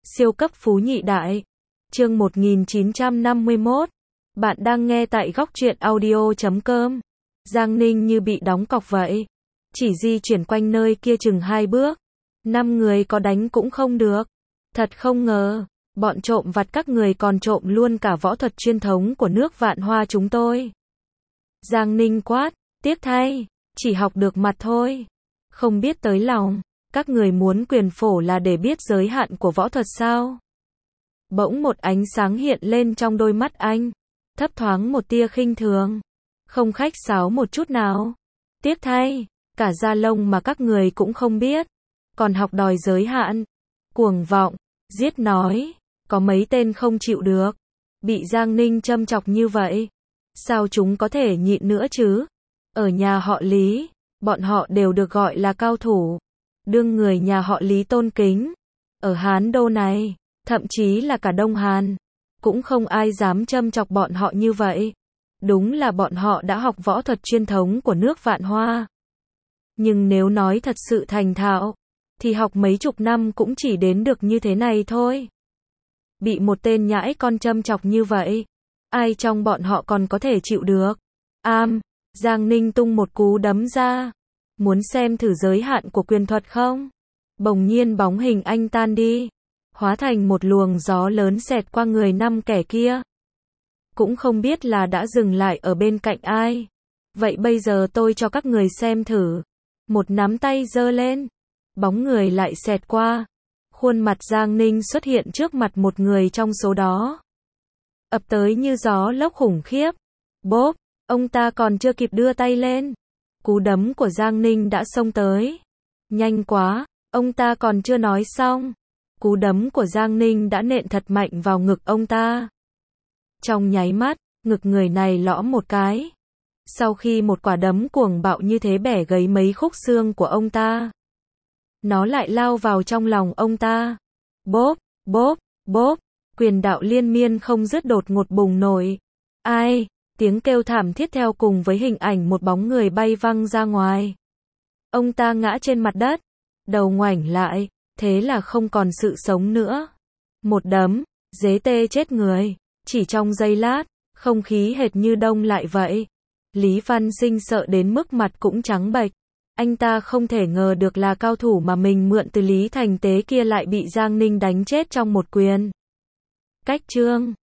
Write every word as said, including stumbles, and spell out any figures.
Siêu cấp phú nhị đại. Chương một nghìn chín trăm năm mươi mốt. Bạn đang nghe tại góc truyện audio chấm com. Giang Ninh như bị đóng cọc vậy. Chỉ di chuyển quanh nơi kia chừng hai bước. Năm người có đánh cũng không được. Thật không ngờ, bọn trộm vặt các người còn trộm luôn cả võ thuật truyền thống của nước Vạn Hoa chúng tôi. Giang Ninh quát, tiếc thay, chỉ học được mặt thôi. Không biết tới lòng. Các người muốn quyền phổ là để biết giới hạn của võ thuật sao? Bỗng một ánh sáng hiện lên trong đôi mắt anh, thấp thoáng một tia khinh thường, không khách sáo một chút nào. Tiếc thay, cả da lông mà các người cũng không biết, còn học đòi giới hạn. Cuồng vọng, giết nói, có mấy tên không chịu được. Bị Giang Ninh châm chọc như vậy, sao chúng có thể nhịn nữa chứ? Ở nhà họ Lý, bọn họ đều được gọi là cao thủ, đương người nhà họ Lý tôn kính. Ở Hán Đô này, thậm chí là cả Đông Hàn, cũng không ai dám châm chọc bọn họ như vậy. Đúng là bọn họ đã học võ thuật truyền thống của nước Vạn Hoa. Nhưng nếu nói thật sự thành thạo, thì học mấy chục năm cũng chỉ đến được như thế này thôi. Bị một tên nhãi con châm chọc như vậy, ai trong bọn họ còn có thể chịu được? Am, Giang Ninh tung một cú đấm ra. Muốn xem thử giới hạn của quyền thuật không? Bỗng nhiên bóng hình anh tan đi, hóa thành một luồng gió lớn xẹt qua người năm kẻ kia. Cũng không biết là đã dừng lại ở bên cạnh ai. Vậy bây giờ tôi cho các người xem thử. Một nắm tay giơ lên, bóng người lại xẹt qua. Khuôn mặt Giang Ninh xuất hiện trước mặt một người trong số đó. Ập tới như gió lốc khủng khiếp. Bốp, ông ta còn chưa kịp đưa tay lên, cú đấm của Giang Ninh đã xông tới. Nhanh quá, ông ta còn chưa nói xong, cú đấm của Giang Ninh đã nện thật mạnh vào ngực ông ta. Trong nháy mắt, ngực người này lõm một cái. Sau khi một quả đấm cuồng bạo như thế bẻ gãy mấy khúc xương của ông ta, nó lại lao vào trong lòng ông ta. Bốp, bốp, bốp, quyền đạo liên miên không dứt đột ngột bùng nổ. Ai? Tiếng kêu thảm thiết theo cùng với hình ảnh một bóng người bay văng ra ngoài. Ông ta ngã trên mặt đất, đầu ngoảnh lại, thế là không còn sự sống nữa. Một đấm, dế tê chết người. Chỉ trong giây lát, không khí hệt như đông lại vậy. Lý Văn Sinh sợ đến mức mặt cũng trắng bệch. Anh ta không thể ngờ được là cao thủ mà mình mượn từ Lý Thành Tế kia lại bị Giang Ninh đánh chết trong một quyền. Cách chương